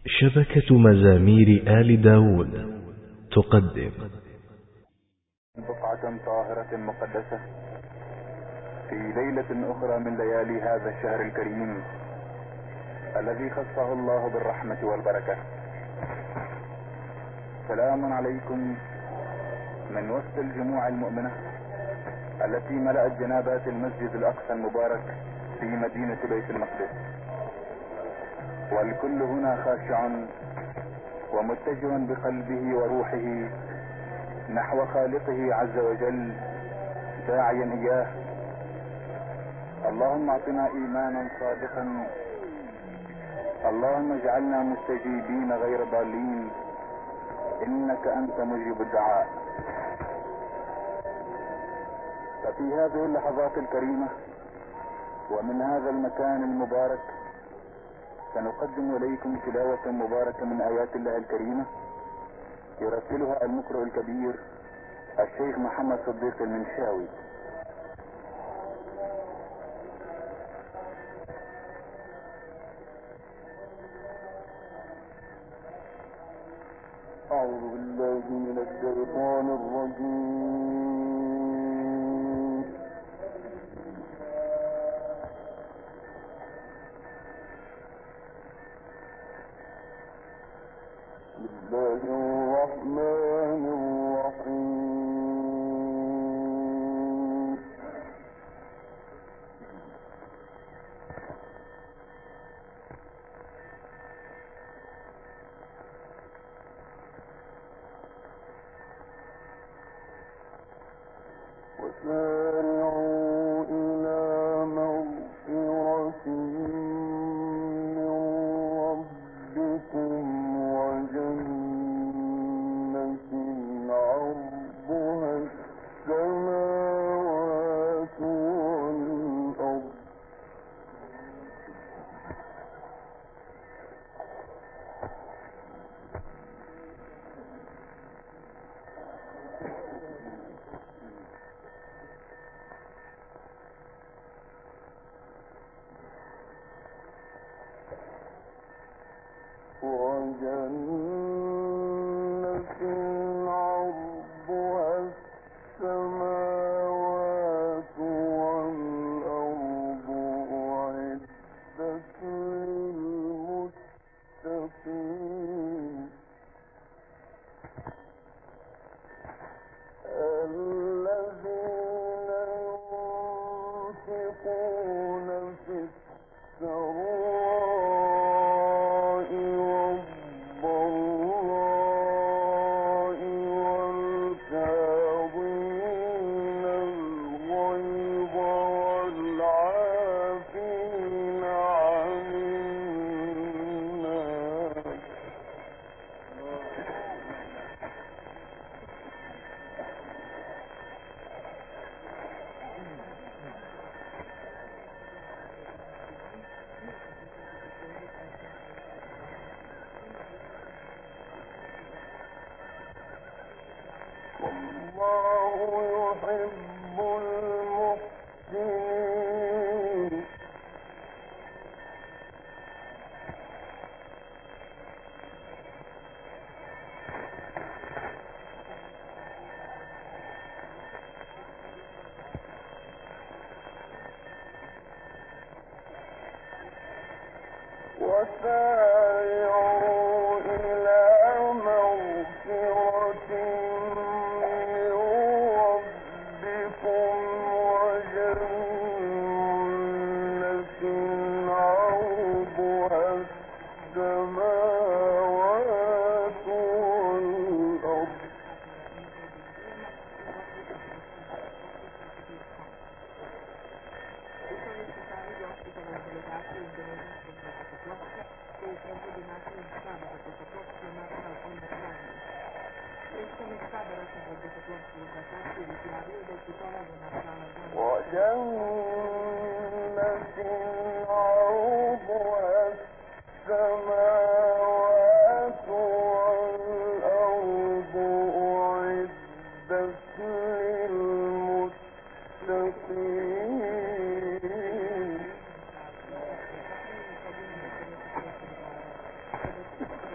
شبكة مزامير آل داود تقدم بقعة طاهرة مقدسة في ليلة أخرى من ليالي هذا الشهر الكريم الذي خصه الله بالرحمة والبركة. سلام عليكم من وسط الجموع المؤمنة التي ملأت جنابات المسجد الأقصى المبارك في مدينة بيت المقدس، والكل هنا خاشع ومتجه بقلبه وروحه نحو خالقه عز وجل داعيا إياه: اللهم اعطنا إيمانا صادقا، اللهم اجعلنا مستجيبين غير ضالين، إنك أنت مجيب الدعاء. ففي هذه اللحظات الكريمة ومن هذا المكان المبارك سنقدم إليكم تلاوة مباركة من آيات الله الكريمة يرتلها المقرئ الكبير الشيخ محمد صديق المنشاوي. أعوذ بالله من الشيطان الرجيم. بسم الله الرحمن الرحيم. وسارعوا إلى مغفرة من ربكم وجنة عرضها السماوات والأرض وجنة عرضها السماوات والأرض أعدت للمتقين الذين ينفقون في السراء والضراء والكاظمين الغيظ والعافين عن الناس والله يحب المحسنين. وسارعوا إلى مغفرة من ربكم وجنة عرضها السماوات والأرض وجنة عرضها السماوات والأرض أعدت للمتقين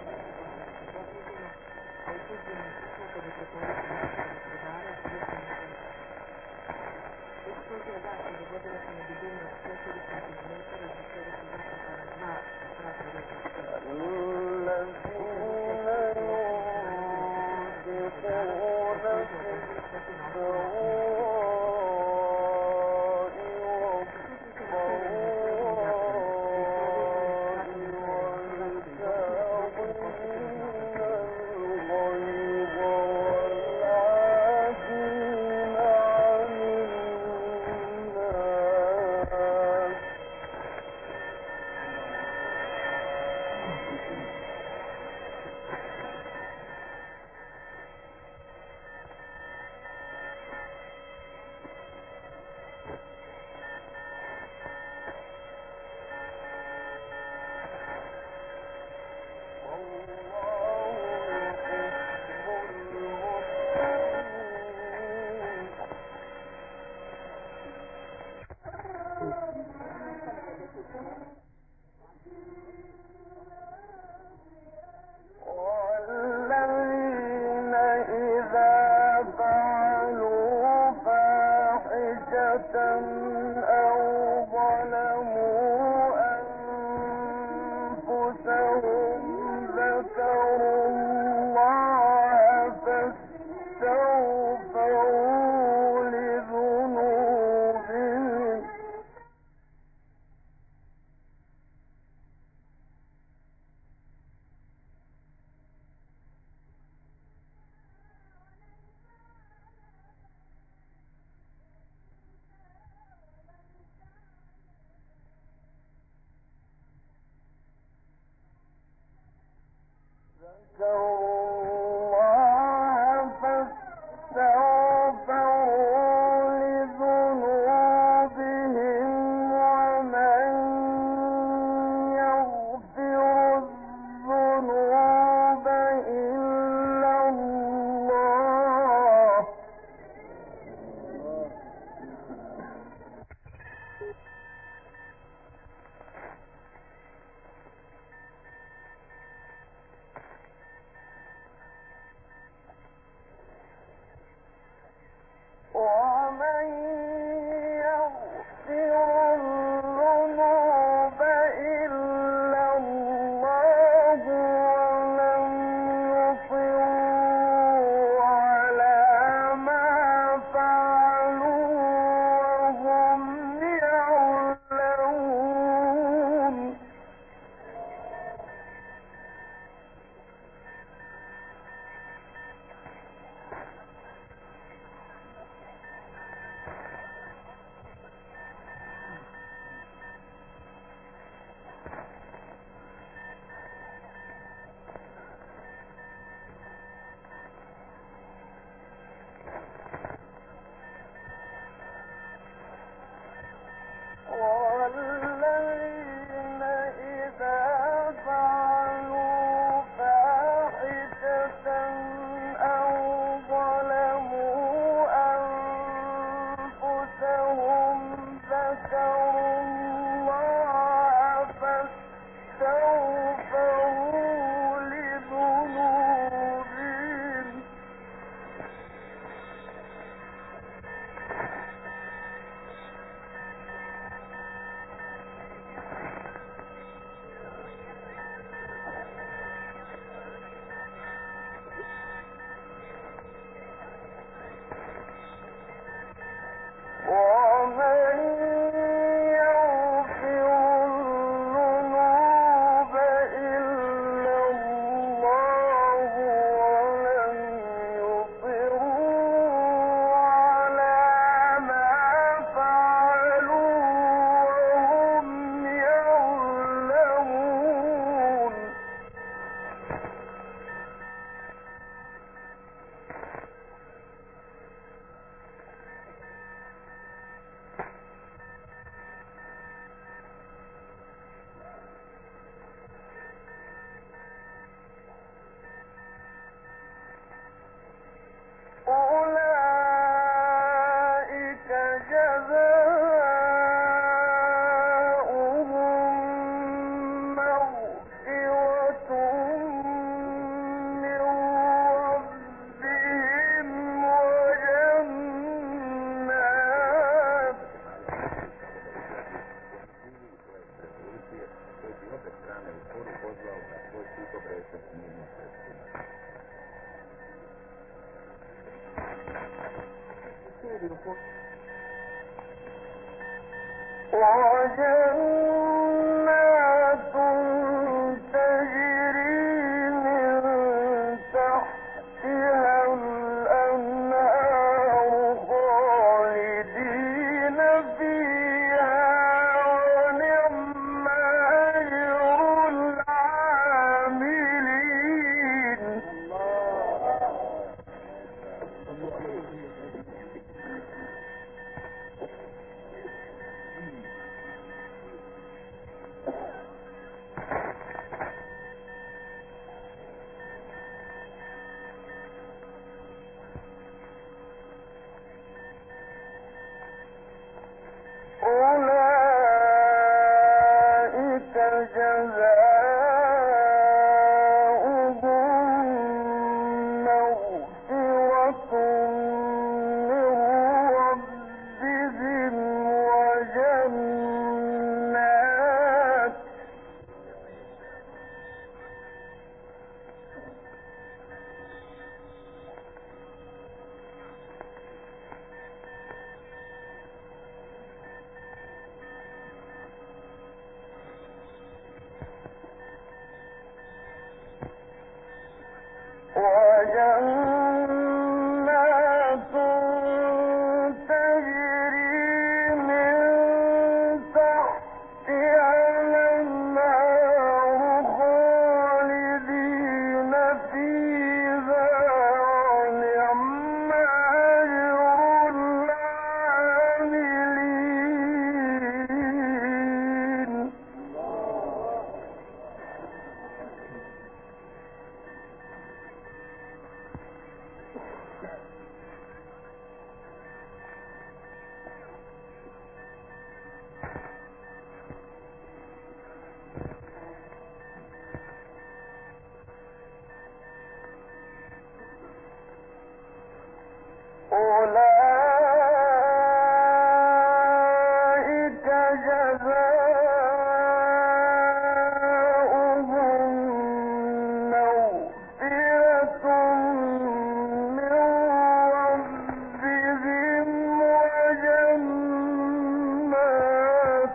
وجنات تجري من تحتها الأنهار خالدين فيها ونعم أجر العاملين. أولئك جزاؤهم مغفرة من ربهم وجنات تجري من تحتها الأنهار خالدين فيها ونعم أجر العاملين. أولئك جزاؤهم مغفرة من ربهم وجنات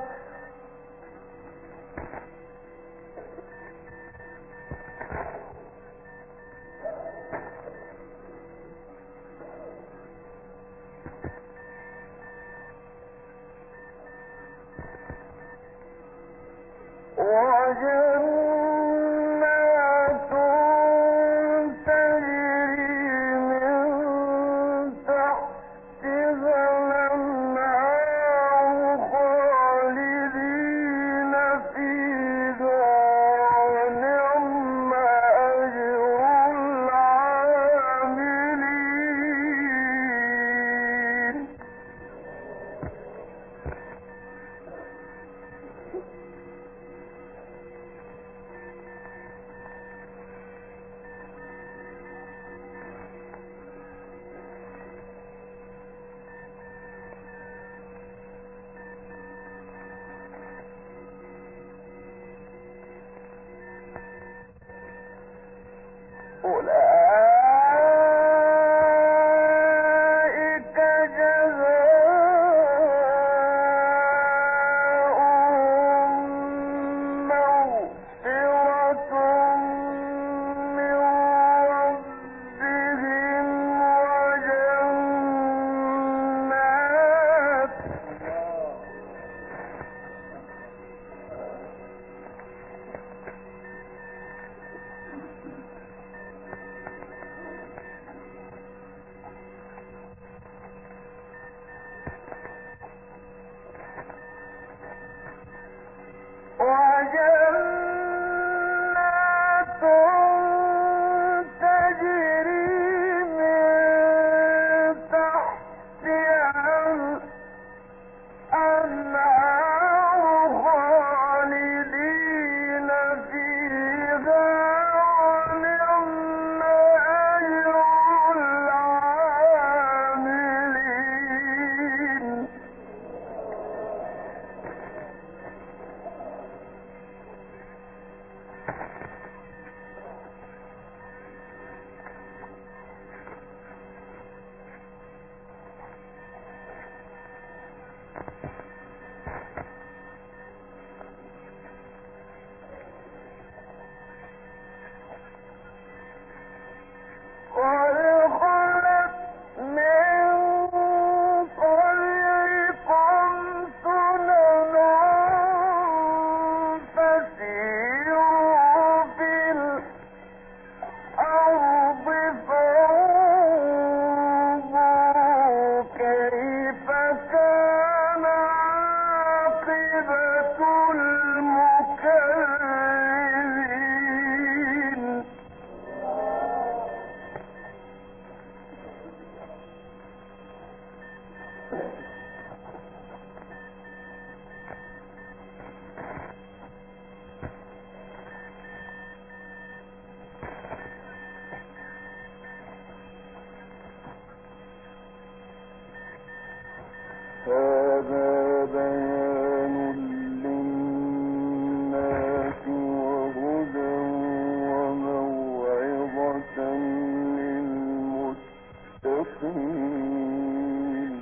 وجنات تجري من تحتها الأنهار خالدين فيها ونعم أجر العاملين. أولئك جزاؤهم مغفرة من ربهم وجنات وبيان للناس وهدى وموعظة للمتقين.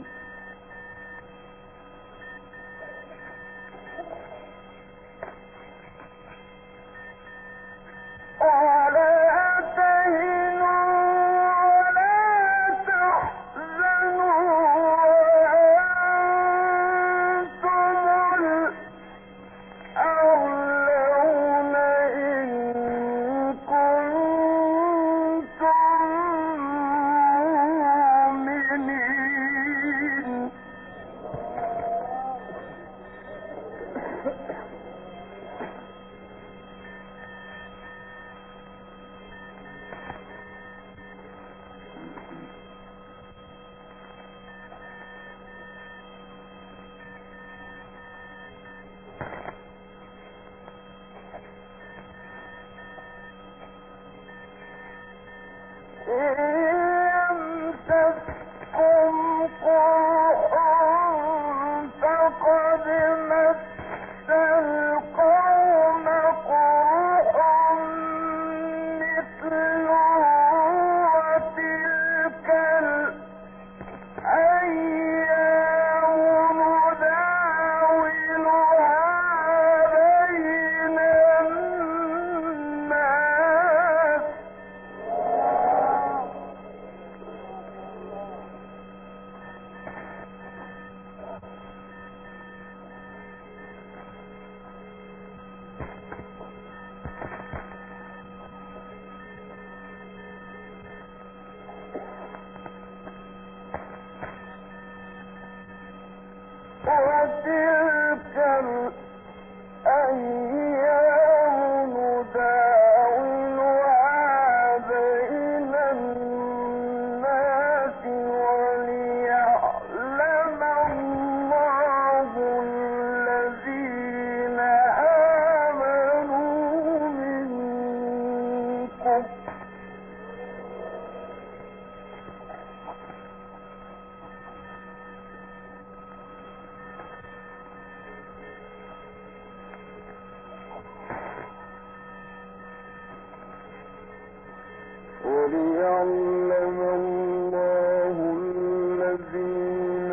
وليعلم الله الذين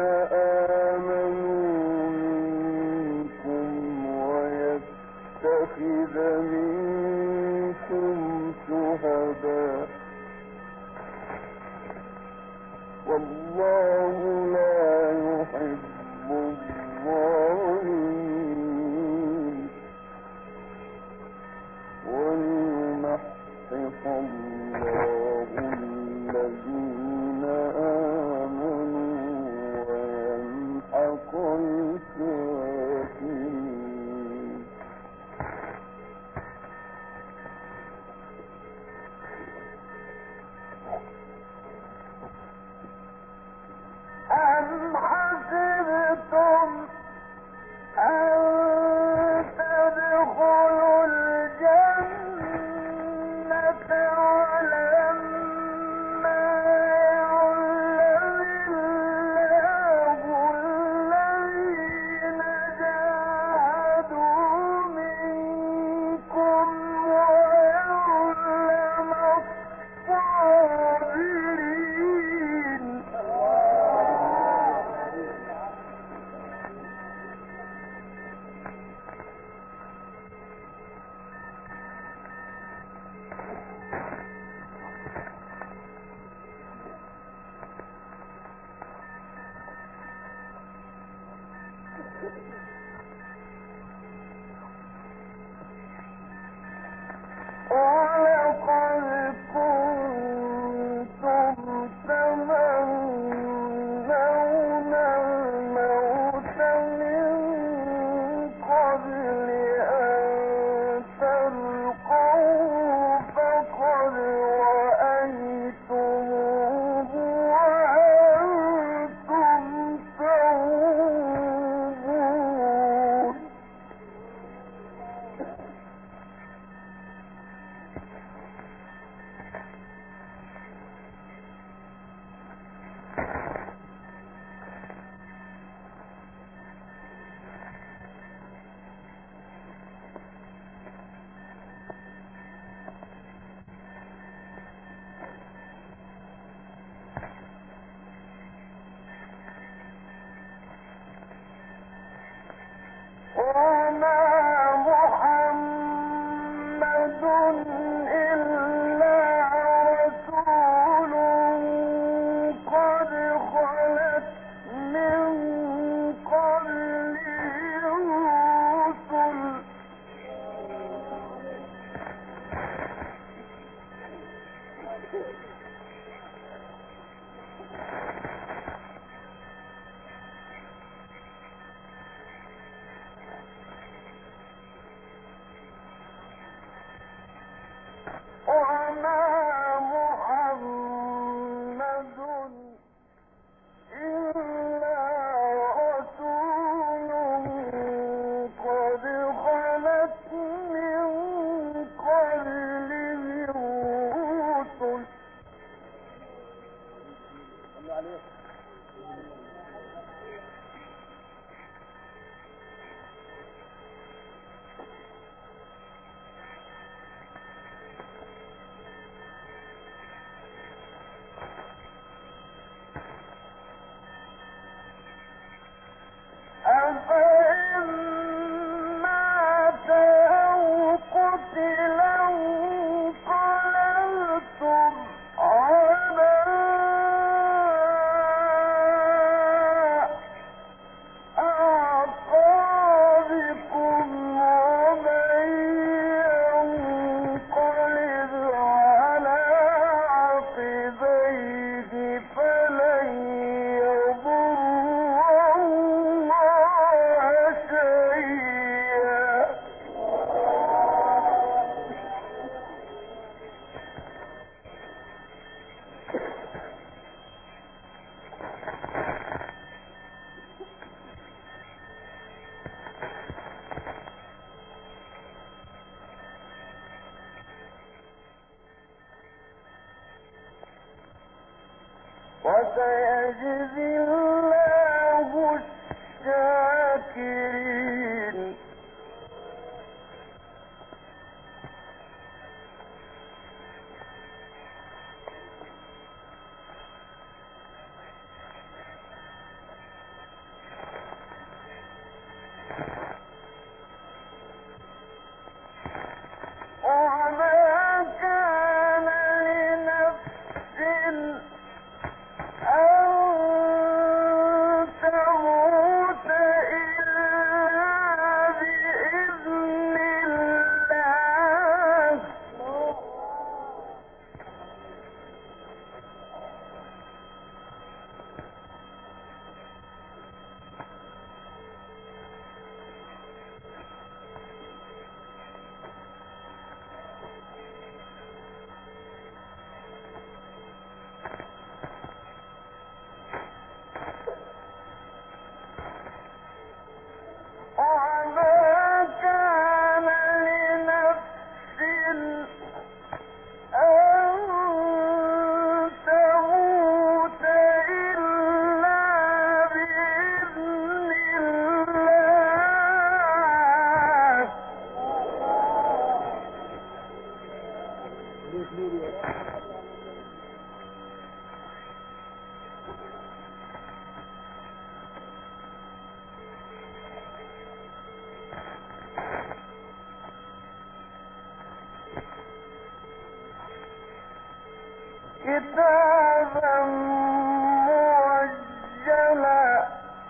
آمنوا منكم ويتخذ منكم شهداء والله لا يحب الظالمين وليمحص الله الذين آمنوا ويمحق الكافرين. أم حسبتم أن تدخلوا الجنة وسيجزي الله الشاكرين. كتابا موجلا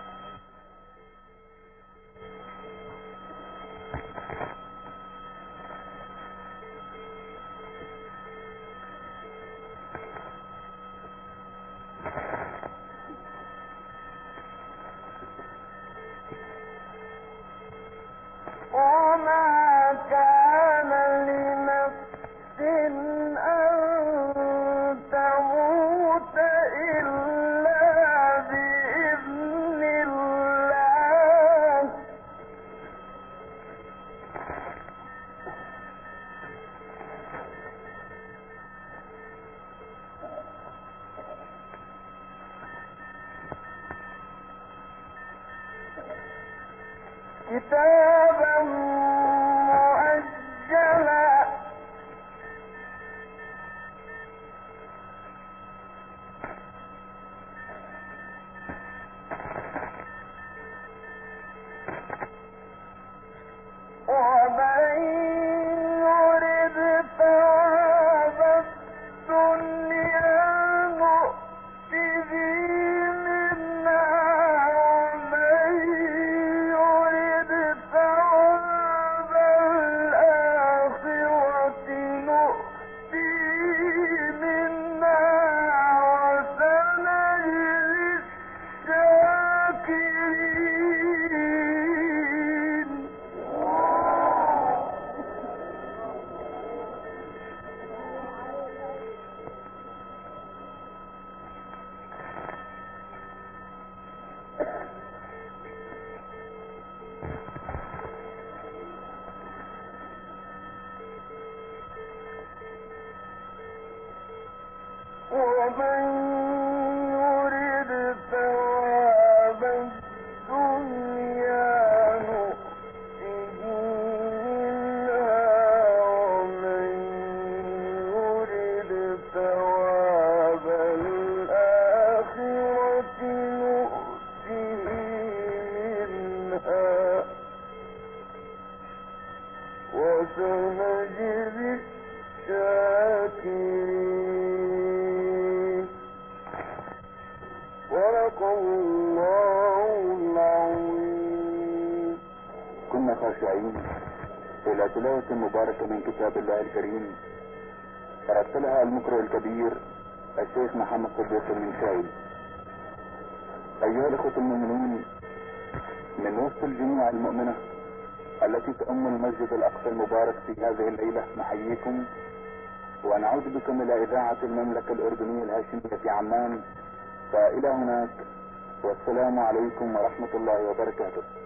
وما كان لنفس أن تموت إلا بإذن الله كتابا مؤجلا ومن يرد ثواب الدنيا نؤته منها ومن يرد ومن يرد ثواب الدنيا نؤته منها ومن يرد ثواب الآخرة نؤته منها وسنجزي الشاكرين. صدق الله العظيم. كنا خاشعين إلى تلاوة مباركة من كتاب الله الكريم رتلها المقرئ الكبير الشيخ محمد صديق المنشاوي. أيها الأخوة المؤمنون، من وسط الجموع المؤمنة التي تؤم المسجد الأقصى المبارك في هذه الليلة نحييكم ونعود بكم إلى إذاعة المملكة الأردنية الهاشمية في عمان، فإلى هناك والسلام عليكم ورحمة الله وبركاته.